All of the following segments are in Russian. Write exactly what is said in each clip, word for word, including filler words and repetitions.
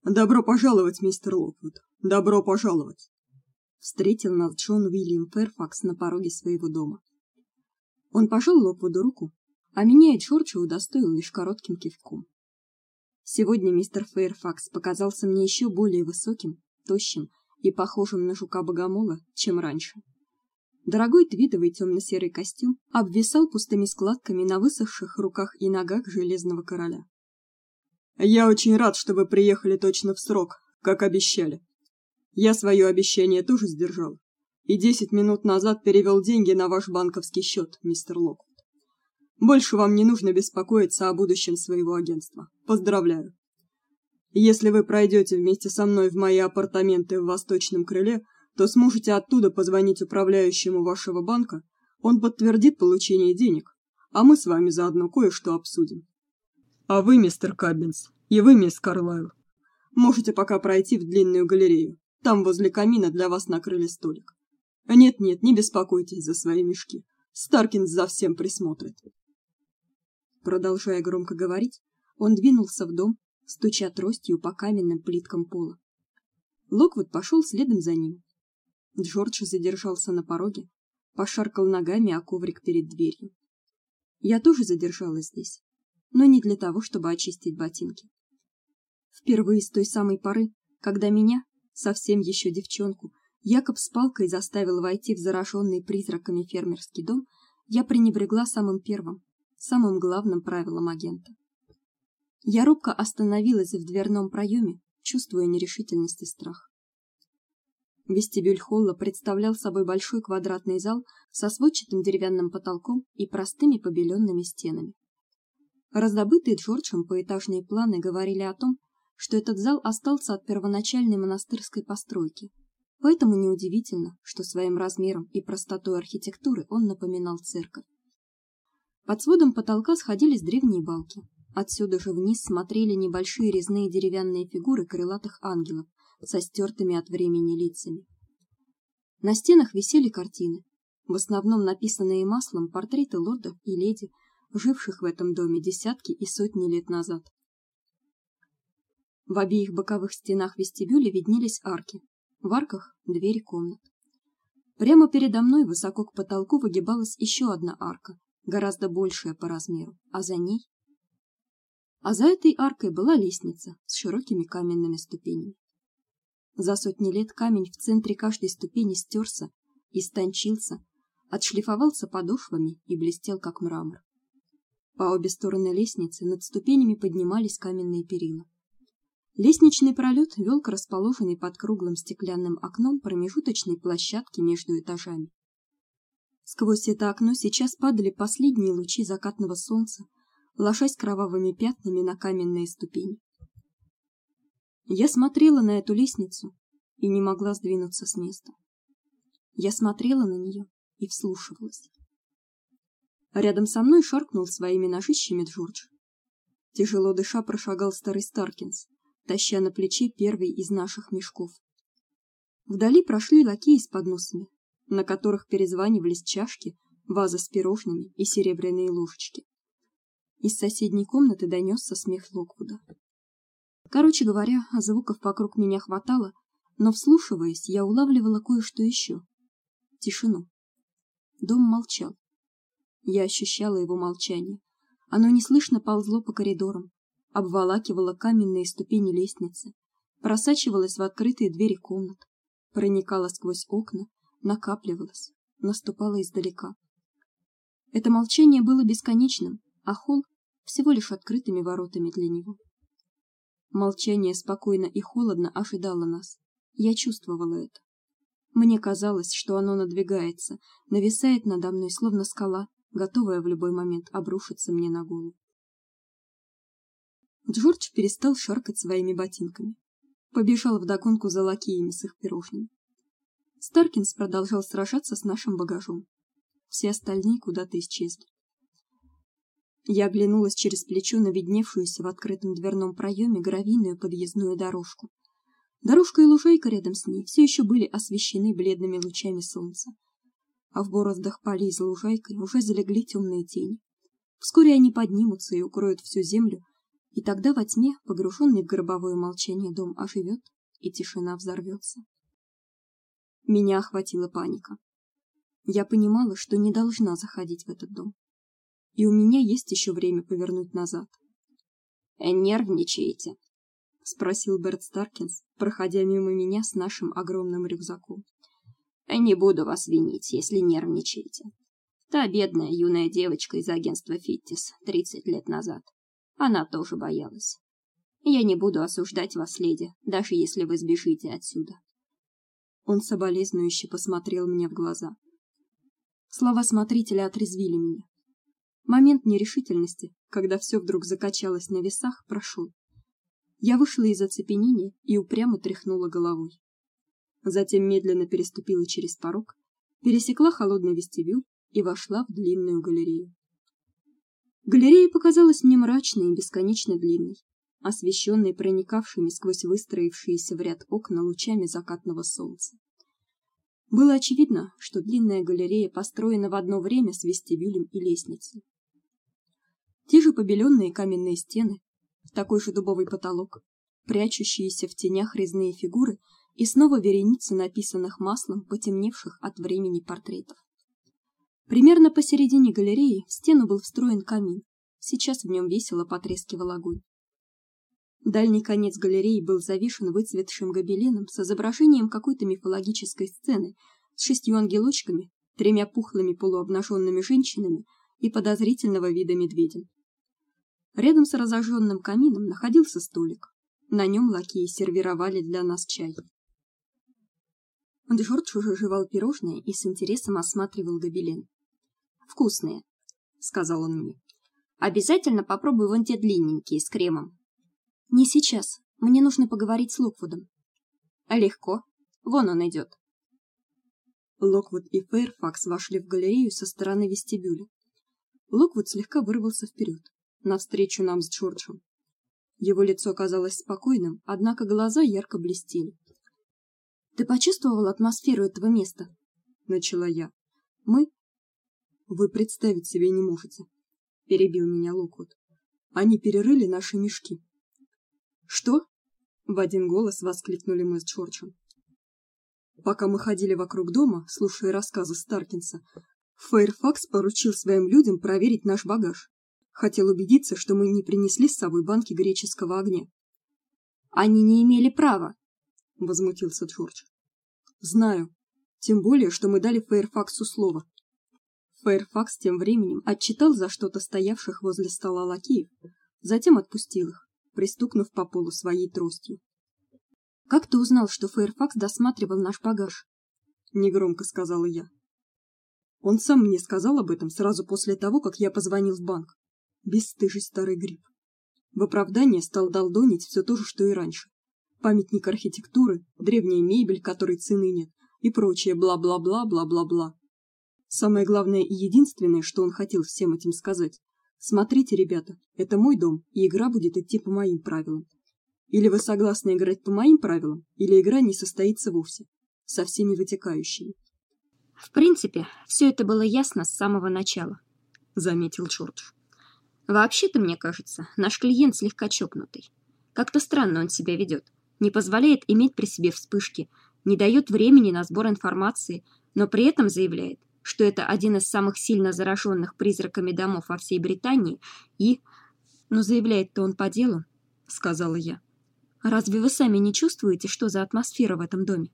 Добро пожаловать, мистер Локвуд. Добро пожаловать. Встретил нас Джон Уильям Фэрфакс на пороге своего дома. Он пожал Локвуду руку, а меня и Джорджа удостоил лишь коротким кивком. Сегодня мистер Фэрфакс показался мне еще более высоким, тощим и похожим на жука-богомола, чем раньше. Дорогой твидовый темно-серый костюм обвисал пустыми складками на высохших руках и ногах железного короля. Я очень рад, что вы приехали точно в срок, как обещали. Я свое обещание тоже сдержал, и десять минут назад перевел деньги на ваш банковский счет, мистер Локвуд. Больше вам не нужно беспокоиться о будущем своего агентства. Поздравляю. Если вы пройдете вместе со мной в мои апартаменты в восточном крыле, то сможете оттуда позвонить управляющему вашего банка, он подтвердит получение денег, а мы с вами заодно кое-что обсудим. А вы, мистер Каббинс, и вы, мисс Карлайл, можете пока пройти в длинную галерею. Там возле камина для вас накрыли столик. Нет-нет, не беспокойтесь за свои мешки. Старкинс за всем присмотрит. Продолжая громко говорить, он двинулся в дом, стуча тростью по каменным плиткам пола. Локвуд пошел следом за ним. Джордж задержался на пороге, пошаркал ногами о коврик перед дверью. Я тоже задержалась здесь, но не для того, чтобы очистить ботинки. Впервые с той самой поры, когда меня, совсем еще девчонку, Якоб с палкой заставил войти в зараженный призраками фермерский дом, я пренебрегла самым первым, самым главным правилом агента. Я робко остановилась в дверном проеме, чувствуя нерешительность и страх. Вестибюль холла представлял собой большой квадратный зал со сводчатым деревянным потолком и простыми побеленными стенами. Раздобытые Джорджем поэтажные планы говорили о том, что этот зал остался от первоначальной монастырской постройки. Поэтому неудивительно, что своим размером и простотой архитектуры он напоминал церковь. Под сводом потолка сходились древние балки. Отсюда же вниз смотрели небольшие резные деревянные фигуры крылатых ангелов со стертыми от времени лицами. На стенах висели картины, в основном написанные маслом портреты лордов и леди, живших в этом доме десятки и сотни лет назад. В обеих боковых стенах вестибюля виднелись арки, в арках двери комнат. Прямо передо мной высоко к потолку выгибалась еще одна арка, гораздо большая по размеру, а за ней А за этой аркой была лестница с широкими каменными ступенями. За сотни лет камень в центре каждой ступени стерся, истончился, отшлифовался подошвами и блестел как мрамор. По обе стороны лестницы над ступенями поднимались каменные перила. Лестничный пролет вел к расположенной под круглым стеклянным окном промежуточной площадке между этажами. Сквозь это окно сейчас падали последние лучи закатного солнца, ложась кровавыми пятнами на каменные ступени. Я смотрела на эту лестницу и не могла сдвинуться с места. Я смотрела на нее и вслушивалась. Рядом со мной шаркнул своими ножищами Джордж. Тяжело дыша прошагал старый Старкинс, таща на плече первый из наших мешков. Вдали прошли лакеи с подносами, на которых перезванивались чашки, вазы с пирожными и серебряные ложечки. Из соседней комнаты донесся смех Локвуда. Короче говоря, звуков вокруг меня хватало, но, вслушиваясь, я улавливала кое-что еще. Тишину. Дом молчал. Я ощущала его молчание. Оно неслышно ползло по коридорам, обволакивало каменные ступени лестницы, просачивалось в открытые двери комнат, проникало сквозь окна, накапливалось, наступало издалека. Это молчание было бесконечным, а холл всего лишь открытыми воротами для него. Молчание спокойно и холодно ожидало нас. Я чувствовала это. Мне казалось, что оно надвигается, нависает надо мной словно скала, готовая в любой момент обрушиться мне на голову. Джордж перестал шаркать своими ботинками, побежал вдогонку за лакеями с их пирожными. Старкинс продолжал сражаться с нашим багажом. Все остальные куда-то исчезли. Я оглянулась через плечо на видневшуюся в открытом дверном проеме гравийную подъездную дорожку. Дорожка и лужайка рядом с ней все еще были освещены бледными лучами солнца, а в бороздах полей за лужайкой уже залегли темные тени. Вскоре они поднимутся и укроют всю землю, И тогда во тьме, погруженный в гробовое молчание, дом оживет, и тишина взорвется. Меня охватила паника. Я понимала, что не должна заходить в этот дом. И у меня есть еще время повернуть назад. «Э, нервничаете?» — спросил Берт Старкинс, проходя мимо меня с нашим огромным рюкзаком. «Не буду вас винить, если нервничаете. Та бедная юная девочка из агентства Фиттис тридцать лет назад. Она тоже боялась. Я не буду осуждать вас, леди, даже если вы сбежите отсюда». Он соболезнующе посмотрел мне в глаза. Слова смотрителя отрезвили меня. Момент нерешительности, когда все вдруг закачалось на весах, прошел. Я вышла из оцепенения и упрямо тряхнула головой. Затем медленно переступила через порог, пересекла холодный вестибюль и вошла в длинную галерею. Галерея показалась мне мрачной и бесконечно длинной, освещенной проникавшими сквозь выстроившиеся в ряд окна лучами закатного солнца. Было очевидно, что длинная галерея построена в одно время с вестибюлем и лестницей. Те же побеленные каменные стены, такой же дубовый потолок, прячущиеся в тенях резные фигуры и снова вереницы написанных маслом потемневших от времени портретов. Примерно посередине галереи в стену был встроен камин. Сейчас в нем весело потрескивал огонь. Дальний конец галереи был завешен выцветшим гобеленом с изображением какой-то мифологической сцены с шестью ангелочками, тремя пухлыми полуобнаженными женщинами и подозрительного вида медведем. Рядом с разожженным камином находился столик. На нем лакеи сервировали для нас чай. Джордж уже жевал пирожные и с интересом осматривал гобелен. «Вкусные», — сказал он мне. «Обязательно попробуй вон те длинненькие с кремом». «Не сейчас. Мне нужно поговорить с Локвудом». «Легко. Вон он идет». Локвуд и Фэйрфакс вошли в галерею со стороны вестибюля. Локвуд слегка вырвался вперед, навстречу нам с Джорджем. Его лицо казалось спокойным, однако глаза ярко блестели. «Ты почувствовал атмосферу этого места?» — начала я. «Мы...» «Вы представить себе не можете», — перебил меня Локвуд. «Они перерыли наши мешки». «Что?» — в один голос воскликнули мы с Джорджем. Пока мы ходили вокруг дома, слушая рассказы Старкинса, Фэйрфакс поручил своим людям проверить наш багаж. Хотел убедиться, что мы не принесли с собой банки греческого огня. «Они не имели права», — возмутился Джордж. «Знаю. Тем более, что мы дали Фэйрфаксу слово». Фэйрфакс тем временем отчитал за что-то стоявших возле стола лакеев, затем отпустил их, пристукнув по полу своей тростью. «Как ты узнал, что Фэйрфакс досматривал наш багаж?» — негромко сказала я. «Он сам мне сказал об этом сразу после того, как я позвонил в банк. Бесстыжий старый гриб. В оправдание стал долдонить все то же, что и раньше. Памятник архитектуры, древняя мебель, которой цены нет, и прочее бла-бла-бла-бла-бла-бла. Самое главное и единственное, что он хотел всем этим сказать: смотрите, ребята, это мой дом, и игра будет идти по моим правилам. Или вы согласны играть по моим правилам, или игра не состоится вовсе, со всеми вытекающими». «В принципе, все это было ясно с самого начала», — заметил Джордж. «Вообще-то, мне кажется, наш клиент слегка чокнутый. Как-то странно он себя ведет, не позволяет иметь при себе вспышки, не дает времени на сбор информации, но при этом заявляет, что это один из самых сильно зараженных призраками домов во всей Британии и... Но заявляет-то он по делу», — сказала я. «Разве вы сами не чувствуете, что за атмосфера в этом доме?»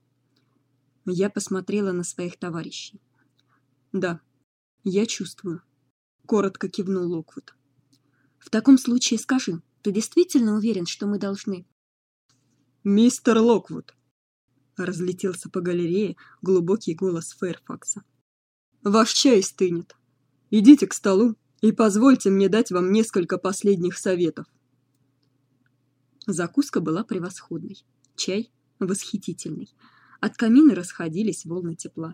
Я посмотрела на своих товарищей. «Да, я чувствую», — коротко кивнул Локвуд. «В таком случае скажи, ты действительно уверен, что мы должны...» «Мистер Локвуд!» — разлетелся по галерее глубокий голос Фэйрфакса. «Ваш чай стынет. Идите к столу и позвольте мне дать вам несколько последних советов». Закуска была превосходной, чай восхитительный. От камина расходились волны тепла.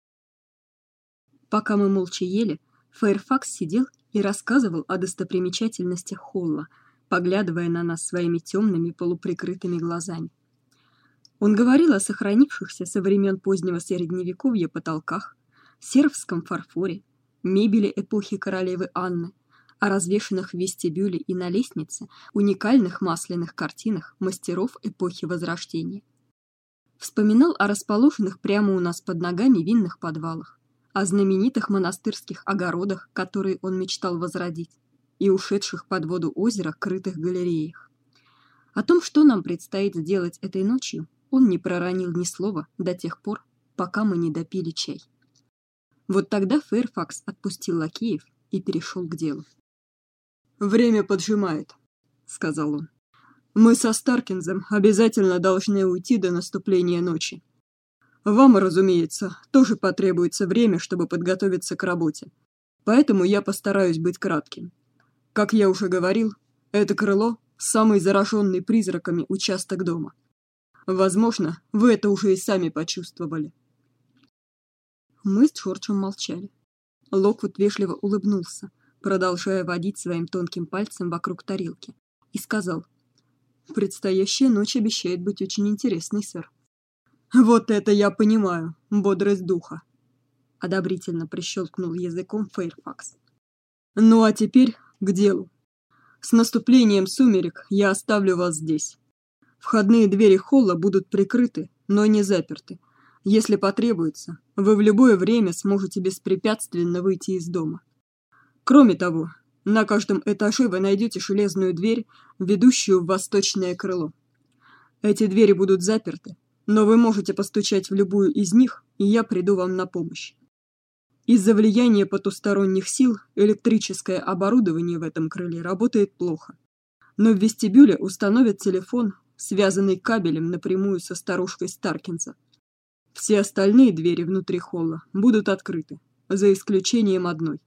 Пока мы молча ели, Фэйрфакс сидел и рассказывал о достопримечательностях Холла, поглядывая на нас своими темными полуприкрытыми глазами. Он говорил о сохранившихся со времен позднего Средневековья потолках, сербском фарфоре, мебели эпохи королевы Анны, о развешанных в вестибюле и на лестнице уникальных масляных картинах мастеров эпохи Возрождения. Вспоминал о расположенных прямо у нас под ногами винных подвалах, о знаменитых монастырских огородах, которые он мечтал возродить, и ушедших под воду озера крытых галереях. О том, что нам предстоит сделать этой ночью, он не проронил ни слова до тех пор, пока мы не допили чай. Вот тогда Фэрфакс отпустил лакеев и перешел к делу. «Время поджимает», — сказал он. «Мы со Старкинзом обязательно должны уйти до наступления ночи. Вам, разумеется, тоже потребуется время, чтобы подготовиться к работе, поэтому я постараюсь быть кратким. Как я уже говорил, это крыло — самый зараженный призраками участок дома. Возможно, вы это уже и сами почувствовали». Мы с Джорджем молчали. Локвуд вежливо улыбнулся, продолжая водить своим тонким пальцем вокруг тарелки, и сказал: «Предстоящая ночь обещает быть очень интересной, сэр». «Вот это я понимаю, бодрость духа», — одобрительно прищелкнул языком Фэрфакс. «Ну а теперь к делу. С наступлением сумерек я оставлю вас здесь. Входные двери холла будут прикрыты, но не заперты. Если потребуется, вы в любое время сможете беспрепятственно выйти из дома. Кроме того, на каждом этаже вы найдете железную дверь, ведущую в восточное крыло. Эти двери будут заперты, но вы можете постучать в любую из них, и я приду вам на помощь. Из-за влияния потусторонних сил электрическое оборудование в этом крыле работает плохо, но в вестибюле установят телефон, связанный кабелем напрямую со старушкой Старкинса. Все остальные двери внутри холла будут открыты, за исключением одной.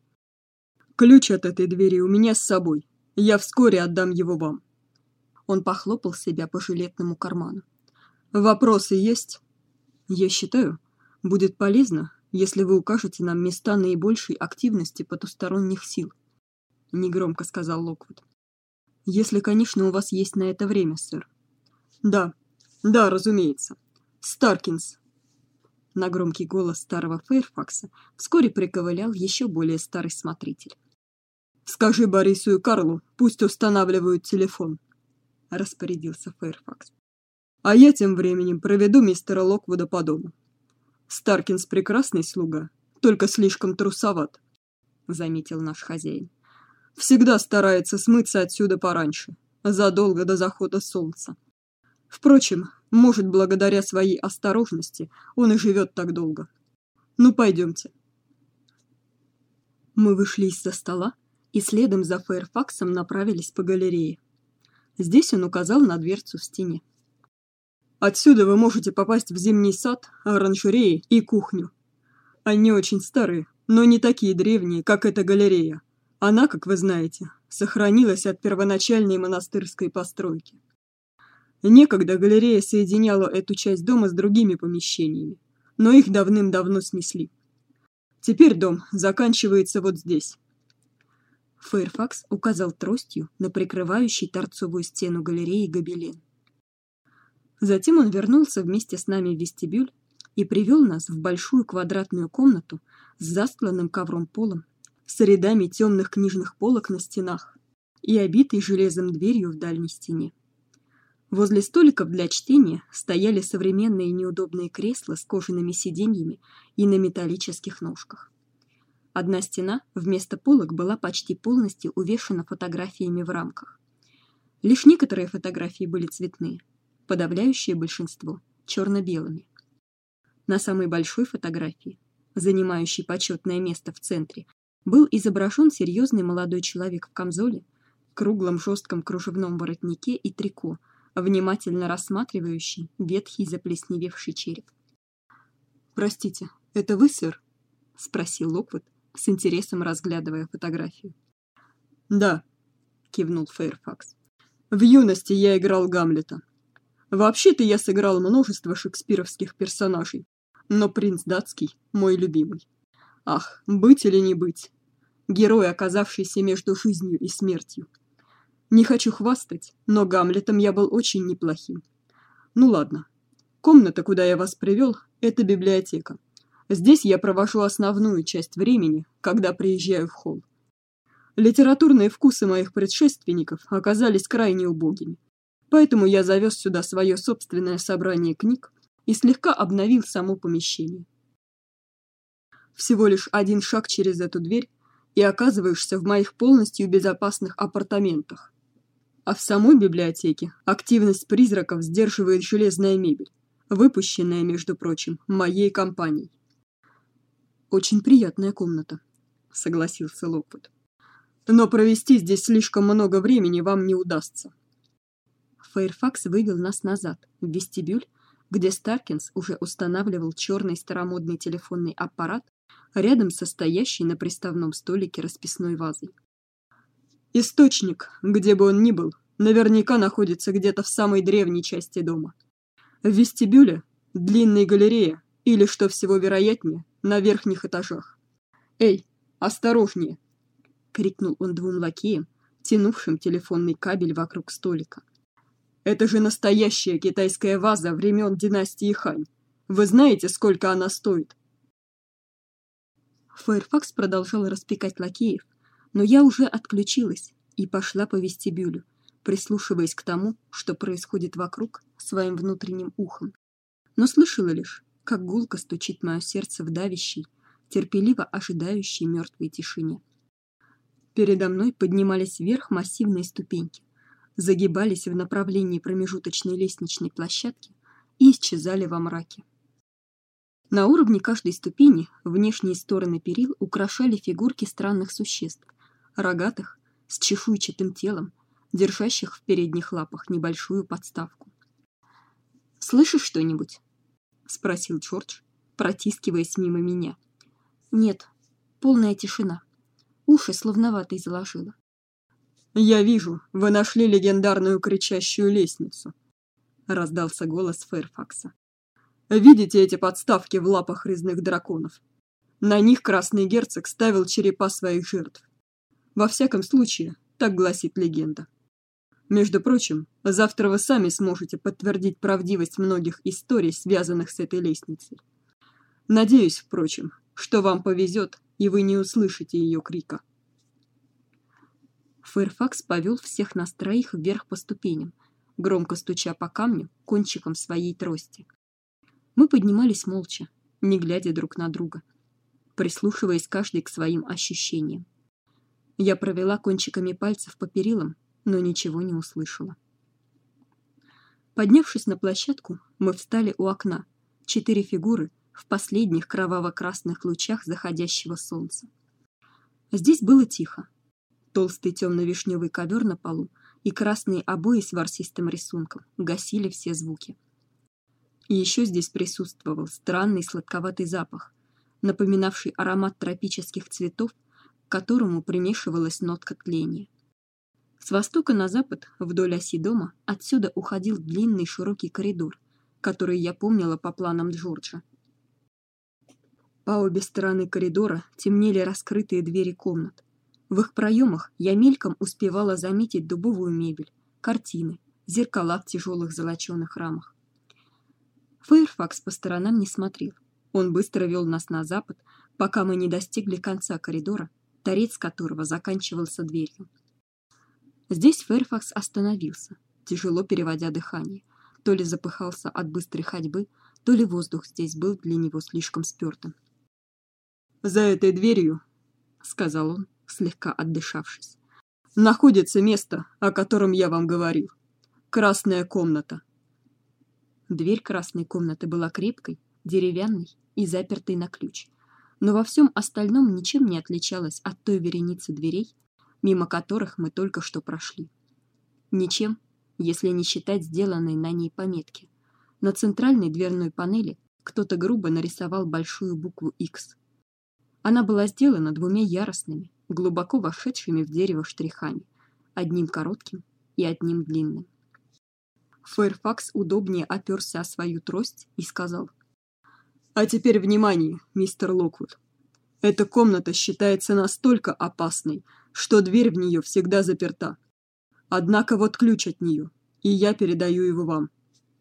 Ключ от этой двери у меня с собой, я вскоре отдам его вам». Он похлопал себя по жилетному карману. «Вопросы есть? Я считаю, будет полезно, если вы укажете нам места наибольшей активности потусторонних сил», — негромко сказал Локвуд. «Если, конечно, у вас есть на это время, сэр». «Да, да, разумеется. Старкинс». На громкий голос старого Фэрфакса вскоре приковылял еще более старый смотритель. «Скажи Борису и Карлу, пусть устанавливают телефон», — распорядился Фэрфакс. «А я тем временем проведу мистера Локвуда по дому. Старкинс прекрасный слуга, только слишком трусоват», — заметил наш хозяин. «Всегда старается смыться отсюда пораньше, задолго до захода солнца. Впрочем, может, благодаря своей осторожности он и живет так долго. Ну, пойдемте». Мы вышли из-за стола и следом за Фэрфаксом направились по галерее. Здесь он указал на дверцу в стене. «Отсюда вы можете попасть в зимний сад, оранжереи и кухню. Они очень старые, но не такие древние, как эта галерея. Она, как вы знаете, сохранилась от первоначальной монастырской постройки. Некогда галерея соединяла эту часть дома с другими помещениями, но их давным-давно снесли. Теперь дом заканчивается вот здесь». Фэрфакс указал тростью на прикрывающий торцовую стену галереи гобелен. Затем он вернулся вместе с нами в вестибюль и привел нас в большую квадратную комнату с застланным ковром полом, с рядами темных книжных полок на стенах и обитой железом дверью в дальней стене. Возле столиков для чтения стояли современные неудобные кресла с кожаными сиденьями и на металлических ножках. Одна стена вместо полок была почти полностью увешана фотографиями в рамках. Лишь некоторые фотографии были цветные, подавляющее большинство — черно-белыми. На самой большой фотографии, занимающей почетное место в центре, был изображен серьезный молодой человек в камзоле, круглом жестком кружевном воротнике и трико, внимательно рассматривающий ветхий заплесневевший череп. «Простите, это вы, сэр?» — спросил Локвуд, с интересом разглядывая фотографию. «Да», — кивнул Фэрфакс. «В юности я играл Гамлета. Вообще-то я сыграл множество шекспировских персонажей, но принц датский — мой любимый. Ах, быть или не быть? Герой, оказавшийся между жизнью и смертью. Не хочу хвастать, но Гамлетом я был очень неплохим. Ну ладно. Комната, куда я вас привел, — это библиотека. Здесь я провожу основную часть времени, когда приезжаю в холл. Литературные вкусы моих предшественников оказались крайне убогими, поэтому я завез сюда свое собственное собрание книг и слегка обновил само помещение. Всего лишь один шаг через эту дверь, и оказываешься в моих полностью безопасных апартаментах. А в самой библиотеке активность призраков сдерживает железная мебель, выпущенная, между прочим, моей компанией. Очень приятная комната, согласился Локвуд. Но провести здесь слишком много времени вам не удастся. Фэйрфакс вывел нас назад, в вестибюль, где Старкинс уже устанавливал черный старомодный телефонный аппарат рядом со стоящей на приставном столике расписной вазой. Источник, где бы он ни был, наверняка находится где-то в самой древней части дома. В вестибюле, длинной галерее или, что всего вероятнее, на верхних этажах. «Эй, осторожнее!» — крикнул он двум лакеям, тянувшим телефонный кабель вокруг столика. «Это же настоящая китайская ваза времен династии Хань. Вы знаете, сколько она стоит?» Фэйрфакс продолжал распекать лакеев, но я уже отключилась и пошла по вестибюлю, прислушиваясь к тому, что происходит вокруг, своим внутренним ухом. Но слышала лишь, как гулко стучит мое сердце в давящей, терпеливо ожидающей мертвой тишине. Передо мной поднимались вверх массивные ступеньки, загибались в направлении промежуточной лестничной площадки и исчезали во мраке. На уровне каждой ступени внешние стороны перил украшали фигурки странных существ, рогатых, с чешуйчатым телом, держащих в передних лапах небольшую подставку. «Слышишь что-нибудь?» — спросил Джордж, протискиваясь мимо меня. «Нет, полная тишина. Уши словно ватой заложило». «Я вижу, вы нашли легендарную кричащую лестницу», — раздался голос Фэйрфакса. «Видите эти подставки в лапах резных драконов? На них красный герцог ставил черепа своих жертв. Во всяком случае, так гласит легенда. Между прочим, завтра вы сами сможете подтвердить правдивость многих историй, связанных с этой лестницей. Надеюсь, впрочем, что вам повезет, и вы не услышите ее крика». Фэйрфакс повел всех нас троих вверх по ступеням, громко стуча по камню кончиком своей трости. Мы поднимались молча, не глядя друг на друга, прислушиваясь каждый к своим ощущениям. Я провела кончиками пальцев по перилам, но ничего не услышала. Поднявшись на площадку, мы встали у окна, четыре фигуры в последних кроваво-красных лучах заходящего солнца. Здесь было тихо. Толстый темно-вишневый ковер на полу и красные обои с ворсистым рисунком гасили все звуки. И еще здесь присутствовал странный сладковатый запах, напоминавший аромат тропических цветов, к которому примешивалась нотка тления. С востока на запад, вдоль оси дома, отсюда уходил длинный широкий коридор, который я помнила по планам Джорджа. По обе стороны коридора темнели раскрытые двери комнат. В их проемах я мельком успевала заметить дубовую мебель, картины, зеркала в тяжелых золоченых рамах. Фэйрфакс по сторонам не смотрел. Он быстро вел нас на запад, пока мы не достигли конца коридора, торец которого заканчивался дверью. Здесь Фэйрфакс остановился, тяжело переводя дыхание. То ли запыхался от быстрой ходьбы, то ли воздух здесь был для него слишком спёртым. «За этой дверью, — сказал он, слегка отдышавшись, — находится место, о котором я вам говорил. Красная комната». Дверь красной комнаты была крепкой, деревянной и запертой на ключ, но во всем остальном ничем не отличалась от той вереницы дверей, мимо которых мы только что прошли. Ничем, если не считать сделанной на ней пометки. На центральной дверной панели кто-то грубо нарисовал большую букву X. Она была сделана двумя яростными, глубоко вошедшими в дерево штрихами, одним коротким и одним длинным. Фэйрфакс удобнее оперся о свою трость и сказал: «А теперь внимание, мистер Локвуд. Эта комната считается настолько опасной, что дверь в нее всегда заперта. Однако вот ключ от нее, и я передаю его вам».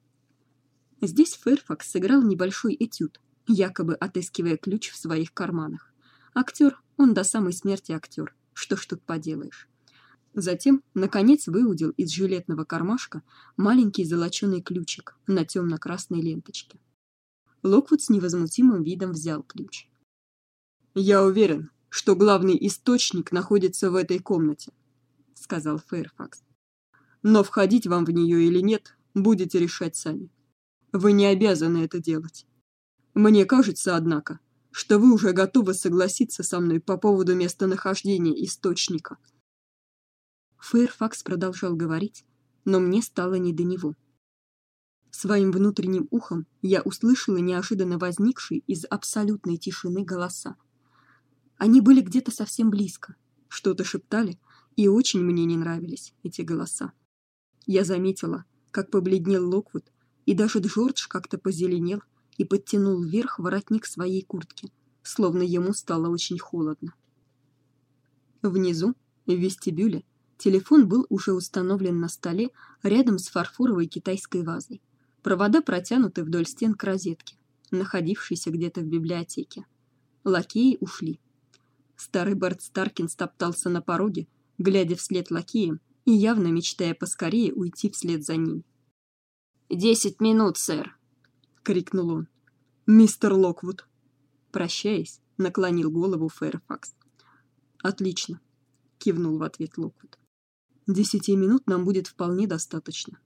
Здесь Фэйрфакс сыграл небольшой этюд, якобы отыскивая ключ в своих карманах. Актер, он до самой смерти актер, Что ж тут поделаешь. Затем, наконец, выудил из жилетного кармашка маленький золочёный ключик на темно-красной ленточке. Локвуд с невозмутимым видом взял ключ. «Я уверен, что главный источник находится в этой комнате», — сказал Фэрфакс. «Но входить вам в нее или нет, будете решать сами. Вы не обязаны это делать. Мне кажется, однако, что вы уже готовы согласиться со мной по поводу местонахождения источника». Фэрфакс продолжал говорить, но мне стало не до него. Своим внутренним ухом я услышала неожиданно возникшие из абсолютной тишины голоса. Они были где-то совсем близко, что-то шептали, и очень мне не нравились эти голоса. Я заметила, как побледнел Локвуд, и даже Джордж как-то позеленел и подтянул вверх воротник своей куртки, словно ему стало очень холодно. Внизу, в вестибюле, телефон был уже установлен на столе рядом с фарфоровой китайской вазой. Провода протянуты вдоль стен к розетке, находившейся где-то в библиотеке. Лакеи ушли. Старый Барт Старкинс топтался на пороге, глядя вслед лакеям и явно мечтая поскорее уйти вслед за ними. «Десять минут, сэр!» — крикнул он. «Мистер Локвуд!» Прощаясь, наклонил голову Фэрфакс. «Отлично!» — кивнул в ответ Локвуд. «Десяти минут нам будет вполне достаточно».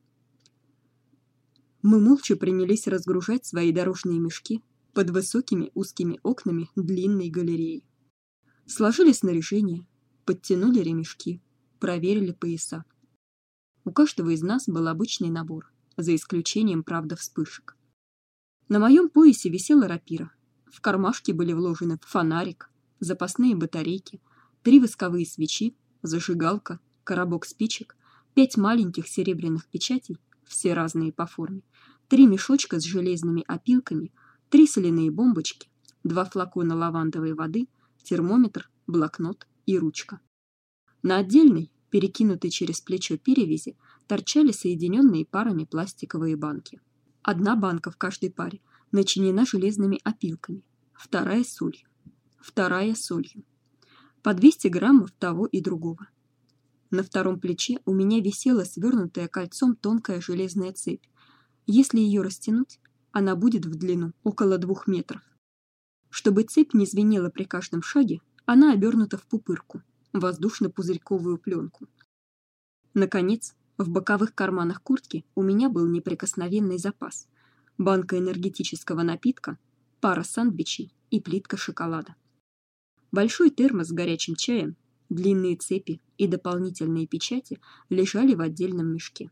Мы молча принялись разгружать свои дорожные мешки под высокими узкими окнами длинной галереи. Сложили снаряжение, подтянули ремешки, проверили пояса. У каждого из нас был обычный набор, за исключением, правда, вспышек. На моем поясе висела рапира. В кармашке были вложены фонарик, запасные батарейки, три восковые свечи, зажигалка, коробок спичек, пять маленьких серебряных печатей, все разные по форме, три мешочка с железными опилками, три соляные бомбочки, два флакона лавандовой воды, термометр, блокнот и ручка. На отдельной, перекинутой через плечо перевязи, торчали соединенные парами пластиковые банки. Одна банка в каждой паре начинена железными опилками, вторая солью, вторая солью. По двести граммов того и другого. На втором плече у меня висела свернутая кольцом тонкая железная цепь. Если ее растянуть, она будет в длину около двух метров. Чтобы цепь не звенела при каждом шаге, она обернута в пупырку, воздушно-пузырьковую пленку. Наконец, в боковых карманах куртки у меня был неприкосновенный запас: банка энергетического напитка, пара сэндвичей и плитка шоколада. Большой термос с горячим чаем, длинные цепи и дополнительные печати лежали в отдельном мешке.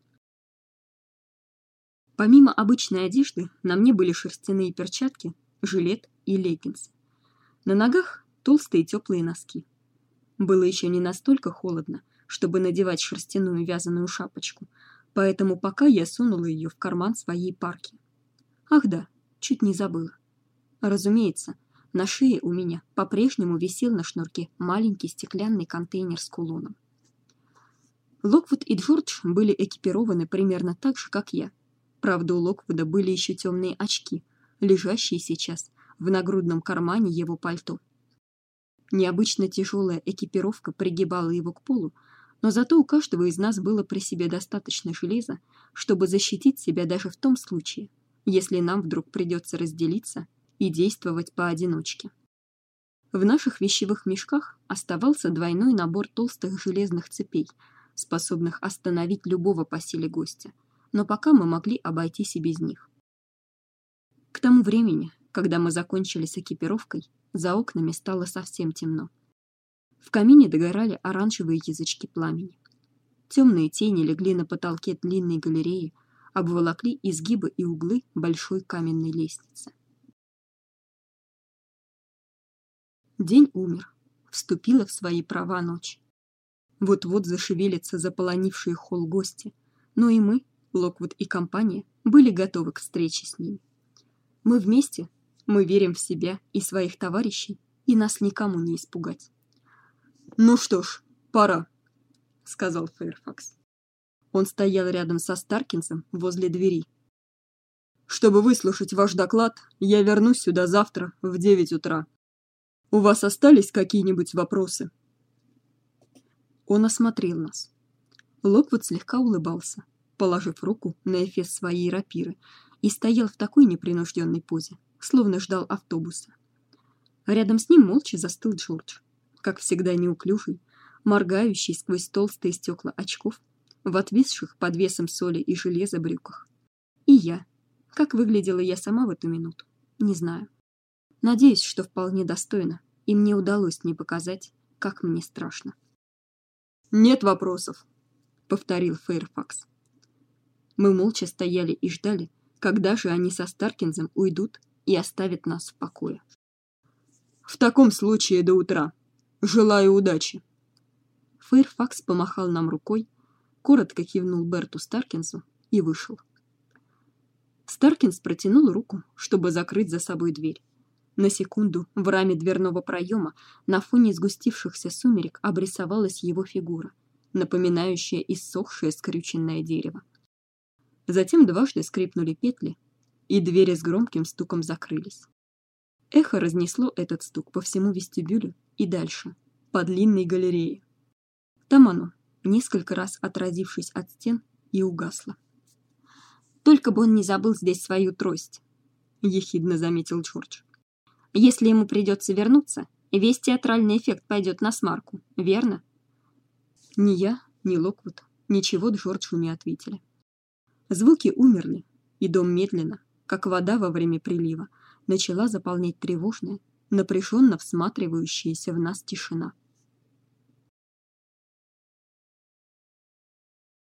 Помимо обычной одежды, на мне были шерстяные перчатки, жилет и леггинсы. На ногах толстые теплые носки. Было еще не настолько холодно, чтобы надевать шерстяную вязаную шапочку, поэтому пока я сунула ее в карман своей парки. Ах да, чуть не забыла. Разумеется, на шее у меня по-прежнему висел на шнурке маленький стеклянный контейнер с кулоном. Локвуд и Джордж были экипированы примерно так же, как я. Правда, у Локвуда были еще темные очки, лежащие сейчас в нагрудном кармане его пальто. Необычно тяжелая экипировка пригибала его к полу, но зато у каждого из нас было при себе достаточно железа, чтобы защитить себя даже в том случае, если нам вдруг придется разделиться и действовать поодиночке. В наших вещевых мешках оставался двойной набор толстых железных цепей, способных остановить любого по силе гостя, но пока мы могли обойтись и без них. К тому времени, когда мы закончили с экипировкой, за окнами стало совсем темно. В камине догорали оранжевые язычки пламени. Темные тени легли на потолке длинной галереи, обволокли изгибы и углы большой каменной лестницы. День умер, вступила в свои права ночь. Вот-вот зашевелятся заполонившие холл гости, но и мы, Локвуд и компания, были готовы к встрече с ними. Мы вместе, мы верим в себя и своих товарищей, и нас никому не испугать. «Ну что ж, пора», — сказал Фэрфакс. Он стоял рядом со Старкинсом возле двери. «Чтобы выслушать ваш доклад, я вернусь сюда завтра в девять утра. У вас остались какие-нибудь вопросы?» Он осмотрел нас. Локвуд слегка улыбался, положив руку на эфес своей рапиры, и стоял в такой непринужденной позе, словно ждал автобуса. Рядом с ним молча застыл Джордж, как всегда неуклюжий, моргающий сквозь толстые стекла очков, в отвисших под весом соли и железа брюках. И я. Как выглядела я сама в эту минуту, не знаю. Надеюсь, что вполне достойно, и мне удалось не показать, как мне страшно. «Нет вопросов», — повторил Фэйрфакс. Мы молча стояли и ждали, когда же они со Старкинзом уйдут и оставят нас в покое. «В таком случае до утра. Желаю удачи». Фэйрфакс помахал нам рукой, коротко кивнул Берту Старкинсу и вышел. Старкинс протянул руку, чтобы закрыть за собой дверь. На секунду в раме дверного проема на фоне сгустившихся сумерек обрисовалась его фигура, напоминающая иссохшее скрюченное дерево. Затем дважды скрипнули петли, и двери с громким стуком закрылись. Эхо разнесло этот стук по всему вестибюлю и дальше, по длинной галерее. Там оно, несколько раз отразившись от стен, и угасло. Только бы он не забыл здесь свою трость, ехидно заметил Джордж. Если ему придется вернуться, весь театральный эффект пойдет на смарку, верно? Ни я, ни Локвуд ничего Джорджу не ответили. Звуки умерли, и дом медленно, как вода во время прилива, начала заполнять тревожная, напряженно всматривающаяся в нас тишина.